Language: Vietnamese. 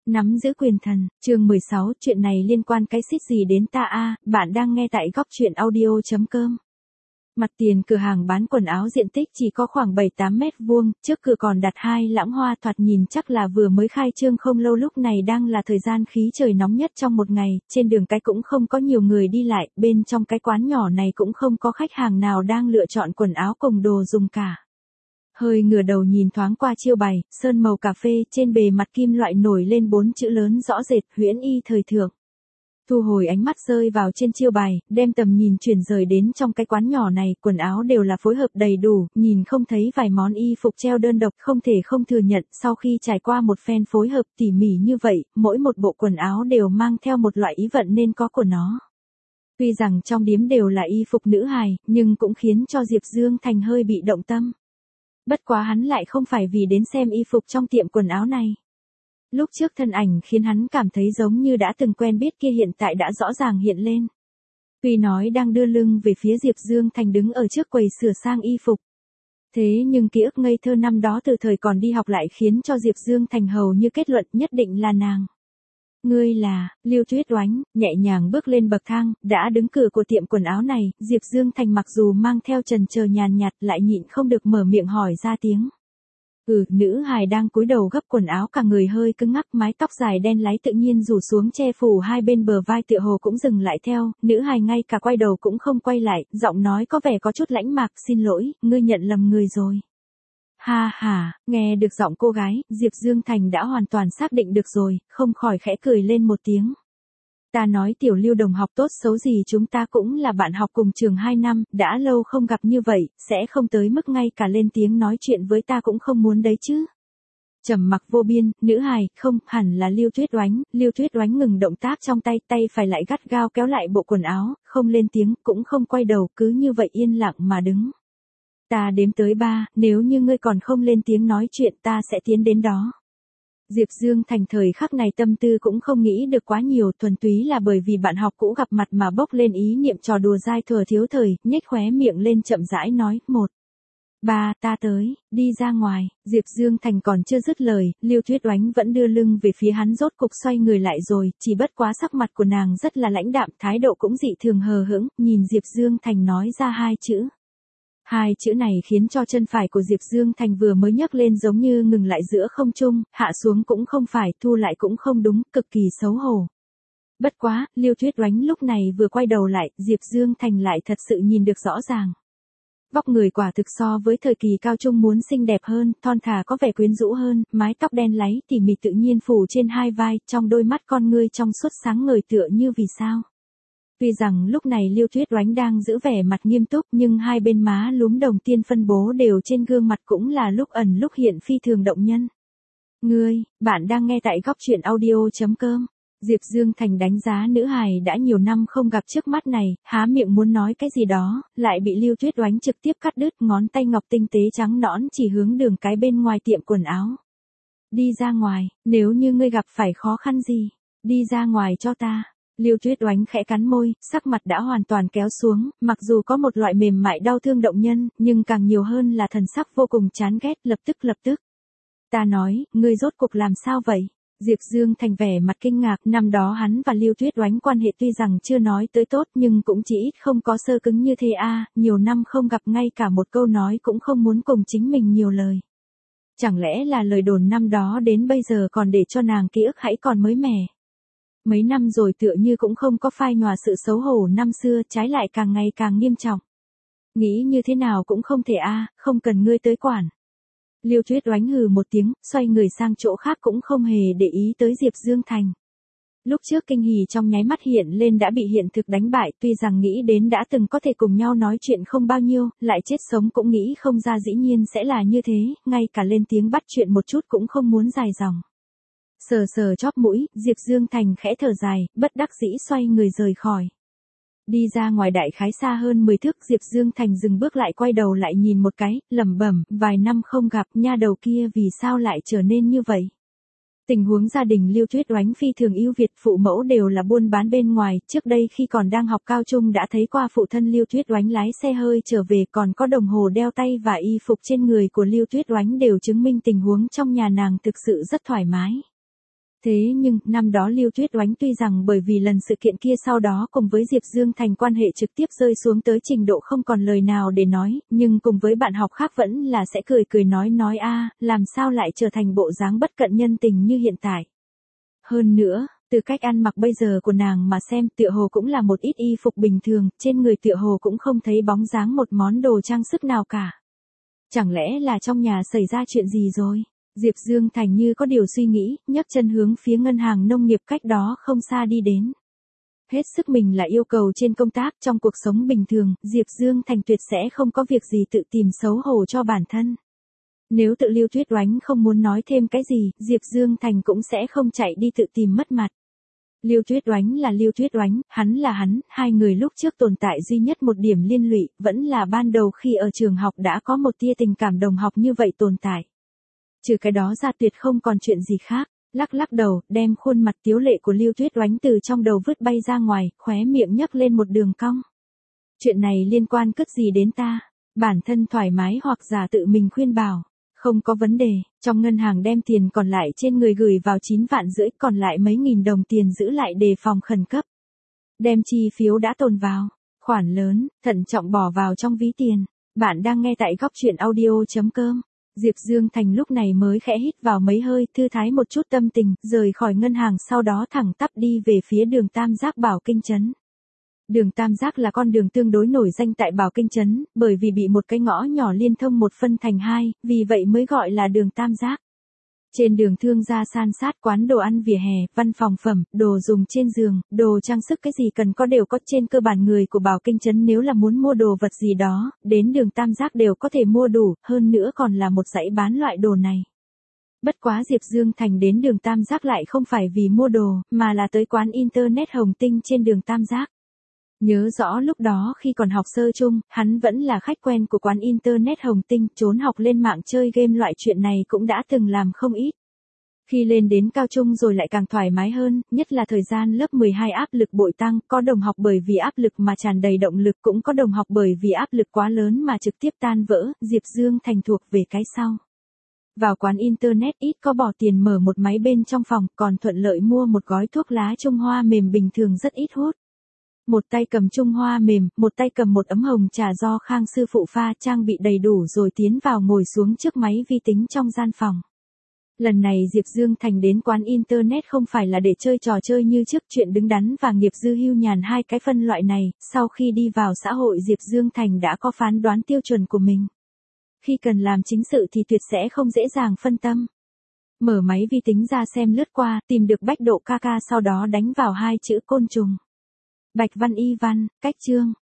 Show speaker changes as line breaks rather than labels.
Nắm giữ quyền thần, chương 16, chuyện này liên quan cái xít gì đến ta a? Bạn đang nghe tại góc truyện audio.com. Mặt tiền cửa hàng bán quần áo diện tích chỉ có khoảng 7-8 mét vuông, trước cửa còn đặt hai lãng hoa thoạt nhìn chắc là vừa mới khai trương không lâu, lúc này đang là thời gian khí trời nóng nhất trong một ngày, trên đường cái cũng không có nhiều người đi lại, bên trong cái quán nhỏ này cũng không có khách hàng nào đang lựa chọn quần áo cùng đồ dùng cả. Hơi ngửa đầu nhìn thoáng qua chiêu bày, sơn màu cà phê, trên bề mặt kim loại nổi lên 4 chữ lớn rõ rệt, Huyễn Y thời thượng. Thu hồi ánh mắt rơi vào trên chiêu bài, đem tầm nhìn chuyển rời đến trong cái quán nhỏ này, quần áo đều là phối hợp đầy đủ, nhìn không thấy vài món y phục treo đơn độc, không thể không thừa nhận, sau khi trải qua một phen phối hợp tỉ mỉ như vậy, mỗi một bộ quần áo đều mang theo một loại ý vận nên có của nó. Tuy rằng trong điếm đều là y phục nữ hài, nhưng cũng khiến cho Diệp Dương Thành hơi bị động tâm. Bất quá hắn lại không phải vì đến xem y phục trong tiệm quần áo này. Lúc trước thân ảnh khiến hắn cảm thấy giống như đã từng quen biết kia hiện tại đã rõ ràng hiện lên. Tuy nói đang đưa lưng về phía Diệp Dương Thành đứng ở trước quầy sửa sang y phục. Thế nhưng ký ức ngây thơ năm đó từ thời còn đi học lại khiến cho Diệp Dương Thành hầu như kết luận nhất định là nàng. Ngươi là, Lưu Tuyết Oánh, nhẹ nhàng bước lên bậc thang, đã đứng cửa của tiệm quần áo này, Diệp Dương Thành mặc dù mang theo chần chờ nhàn nhạt lại nhịn không được mở miệng hỏi ra tiếng. Nữ hài đang cúi đầu gấp quần áo, cả người hơi cứng ngắc, mái tóc dài đen láy tự nhiên rủ xuống che phủ hai bên bờ vai, tựa hồ cũng dừng lại theo, nữ hài ngay cả quay đầu cũng không quay lại, giọng nói có vẻ có chút lãnh mạc, xin lỗi, ngươi nhận lầm người rồi. Ha ha, nghe được giọng cô gái, Diệp Dương Thành đã hoàn toàn xác định được rồi, không khỏi khẽ cười lên một tiếng. Ta nói tiểu Lưu đồng học tốt xấu gì chúng ta cũng là bạn học cùng trường 2 năm, đã lâu không gặp như vậy, sẽ không tới mức ngay cả lên tiếng nói chuyện với ta cũng không muốn đấy chứ. Trầm mặc vô biên, nữ hài, không, hẳn là Lưu Tuyết Oánh, Lưu Tuyết Oánh ngừng động tác trong tay, tay phải lại gắt gao kéo lại bộ quần áo, không lên tiếng, cũng không quay đầu, cứ như vậy yên lặng mà đứng. Ta đếm tới 3, nếu như ngươi còn không lên tiếng nói chuyện ta sẽ tiến đến đó. Diệp Dương Thành thời khắc này tâm tư cũng không nghĩ được quá nhiều, thuần túy là bởi vì bạn học cũ gặp mặt mà bốc lên ý niệm trò đùa dai thuở thiếu thời, nhếch khóe miệng lên chậm rãi nói, 1, 3, ta tới, đi ra ngoài. Diệp Dương Thành còn chưa dứt lời, Lưu Tuyết Oánh vẫn đưa lưng về phía hắn, rốt cục xoay người lại rồi, chỉ bất quá sắc mặt của nàng rất là lãnh đạm, thái độ cũng dị thường hờ hững, nhìn Diệp Dương Thành nói ra hai chữ. Hai chữ này khiến cho chân phải của Diệp Dương Thành vừa mới nhấc lên giống như ngừng lại giữa không trung, hạ xuống cũng không phải, thu lại cũng không đúng, cực kỳ xấu hổ. Bất quá, Lưu Tuyết Oánh lúc này vừa quay đầu lại, Diệp Dương Thành lại thật sự nhìn được rõ ràng. Vóc người quả thực so với thời kỳ cao trung muốn xinh đẹp hơn, thon thả có vẻ quyến rũ hơn, mái tóc đen láy tỉ mỉ tự nhiên phủ trên hai vai, trong đôi mắt con ngươi trong suốt sáng ngời tựa như vì sao. Tuy rằng lúc này Lưu Tuyết Oánh đang giữ vẻ mặt nghiêm túc nhưng hai bên má lúm đồng tiền phân bố đều trên gương mặt cũng là lúc ẩn lúc hiện phi thường động nhân. Bạn đang nghe tại góc truyện audio.com. Diệp Dương Thành đánh giá nữ hài đã nhiều năm không gặp trước mắt này, há miệng muốn nói cái gì đó, lại bị Lưu Tuyết Oánh trực tiếp cắt đứt, ngón tay ngọc tinh tế trắng nõn chỉ hướng đường cái bên ngoài tiệm quần áo. Đi ra ngoài, nếu như ngươi gặp phải khó khăn gì, đi ra ngoài cho ta. Lưu Tuyết Oánh khẽ cắn môi, sắc mặt đã hoàn toàn kéo xuống, mặc dù có một loại mềm mại đau thương động nhân, nhưng càng nhiều hơn là thần sắc vô cùng chán ghét, lập tức. Ta nói, ngươi rốt cuộc làm sao vậy? Diệp Dương Thành vẻ mặt kinh ngạc, năm đó hắn và Lưu Tuyết Oánh quan hệ tuy rằng chưa nói tới tốt nhưng cũng chỉ ít không có sơ cứng như thế a, nhiều năm không gặp ngay cả một câu nói cũng không muốn cùng chính mình nhiều lời. Chẳng lẽ là lời đồn năm đó đến bây giờ còn để cho nàng ký ức hãy còn mới mẻ. Mấy năm rồi tựa như cũng không có phai nhòa sự xấu hổ năm xưa, trái lại càng ngày càng nghiêm trọng. Nghĩ như thế nào cũng không thể a, không cần ngươi tới quản. Lưu Tuyết Oánh hừ một tiếng, xoay người sang chỗ khác cũng không hề để ý tới Diệp Dương Thành. Lúc trước kinh hỉ trong nháy mắt hiện lên đã bị hiện thực đánh bại, tuy rằng nghĩ đến đã từng có thể cùng nhau nói chuyện không bao nhiêu, lại chết sống cũng nghĩ không ra dĩ nhiên sẽ là như thế, ngay cả lên tiếng bắt chuyện một chút cũng không muốn dài dòng. Sờ chóp mũi, Diệp Dương Thành khẽ thở dài, bất đắc dĩ xoay người rời khỏi. Đi ra ngoài đại khái xa hơn 10 thước, Diệp Dương Thành dừng bước lại, quay đầu lại nhìn một cái, lẩm bẩm, vài năm không gặp, nha đầu kia vì sao lại trở nên như vậy. Tình huống gia đình Lưu Tuyết Oánh phi thường ưu việt, phụ mẫu đều là buôn bán bên ngoài, trước đây khi còn đang học cao trung đã thấy qua phụ thân Lưu Tuyết Oánh lái xe hơi trở về, còn có đồng hồ đeo tay và y phục trên người của Lưu Tuyết Oánh đều chứng minh tình huống trong nhà nàng thực sự rất thoải mái. Thế nhưng, năm đó Lưu Tuyết Oánh tuy rằng bởi vì lần sự kiện kia sau đó cùng với Diệp Dương Thành quan hệ trực tiếp rơi xuống tới trình độ không còn lời nào để nói, nhưng cùng với bạn học khác vẫn là sẽ cười cười nói làm sao lại trở thành bộ dáng bất cận nhân tình như hiện tại. Hơn nữa, từ cách ăn mặc bây giờ của nàng mà xem tựa hồ cũng là một ít y phục bình thường, trên người tựa hồ cũng không thấy bóng dáng một món đồ trang sức nào cả. Chẳng lẽ là trong nhà xảy ra chuyện gì rồi? Diệp Dương Thành như có điều suy nghĩ, nhấc chân hướng phía ngân hàng nông nghiệp cách đó không xa đi đến. Hết sức mình là yêu cầu trên công tác, trong cuộc sống bình thường, Diệp Dương Thành tuyệt sẽ không có việc gì tự tìm xấu hổ cho bản thân. Nếu tự Lưu Tuyết Oánh không muốn nói thêm cái gì, Diệp Dương Thành cũng sẽ không chạy đi tự tìm mất mặt. Lưu Tuyết Oánh là Lưu Tuyết Oánh, hắn là hắn, hai người lúc trước tồn tại duy nhất một điểm liên lụy, vẫn là ban đầu khi ở trường học đã có một tia tình cảm đồng học như vậy tồn tại. Trừ cái đó ra tuyệt không còn chuyện gì khác, lắc đầu, đem khuôn mặt tiếu lệ của Lưu Tuyết Oánh từ trong đầu vứt bay ra ngoài, khóe miệng nhấc lên một đường cong. Chuyện này liên quan cất gì đến ta? Bản thân thoải mái hoặc giả tự mình khuyên bảo. Không có vấn đề, trong ngân hàng đem tiền còn lại trên người gửi vào 9,5 vạn, còn lại mấy nghìn đồng tiền giữ lại đề phòng khẩn cấp. Đem chi phiếu đã tồn vào, khoản lớn, thận trọng bỏ vào trong ví tiền. Bạn đang nghe tại góc truyện audio.com. Diệp Dương Thành lúc này mới khẽ hít vào mấy hơi, thư thái một chút tâm tình, rời khỏi ngân hàng sau đó thẳng tắp đi về phía đường Tam Giác Bảo Kinh Trấn. Đường Tam Giác là con đường tương đối nổi danh tại Bảo Kinh Trấn, bởi vì bị một cái ngõ nhỏ liên thông một phân thành hai, vì vậy mới gọi là đường Tam Giác. Trên đường thương gia san sát, quán đồ ăn vỉa hè, văn phòng phẩm, đồ dùng trên giường, đồ trang sức, cái gì cần có đều có. Trên cơ bản người của Bảo Kinh Trấn nếu là muốn mua đồ vật gì đó, đến đường Tam Giác đều có thể mua đủ, hơn nữa còn là một dãy bán loại đồ này. Bất quá Diệp Dương Thành đến đường Tam Giác lại không phải vì mua đồ, mà là tới quán Internet Hồng Tinh trên đường Tam Giác. Nhớ rõ lúc đó khi còn học sơ chung, hắn vẫn là khách quen của quán Internet Hồng Tinh, trốn học lên mạng chơi game loại chuyện này cũng đã từng làm không ít. Khi lên đến cao trung rồi lại càng thoải mái hơn, nhất là thời gian lớp 12 áp lực bội tăng, có đồng học bởi vì áp lực mà tràn đầy động lực, cũng có đồng học bởi vì áp lực quá lớn mà trực tiếp tan vỡ. Diệp Dương Thành thuộc về cái sau. Vào quán Internet ít có bỏ tiền mở một máy bên trong phòng, còn thuận lợi mua một gói thuốc lá Trung Hoa mềm bình thường rất ít hút. Một tay cầm Trung Hoa mềm, một tay cầm một ấm hồng trà do Khang sư phụ pha, trang bị đầy đủ rồi tiến vào ngồi xuống trước máy vi tính trong gian phòng. Lần này Diệp Dương Thành đến quán Internet không phải là để chơi trò chơi như trước, chuyện đứng đắn và nghiệp dư hưu nhàn hai cái phân loại này, sau khi đi vào xã hội Diệp Dương Thành đã có phán đoán tiêu chuẩn của mình. Khi cần làm chính sự thì tuyệt sẽ không dễ dàng phân tâm. Mở máy vi tính ra xem lướt qua, tìm được Bách Độ ca sau đó đánh vào hai chữ côn trùng. Bạch Văn Y Văn, cách chương,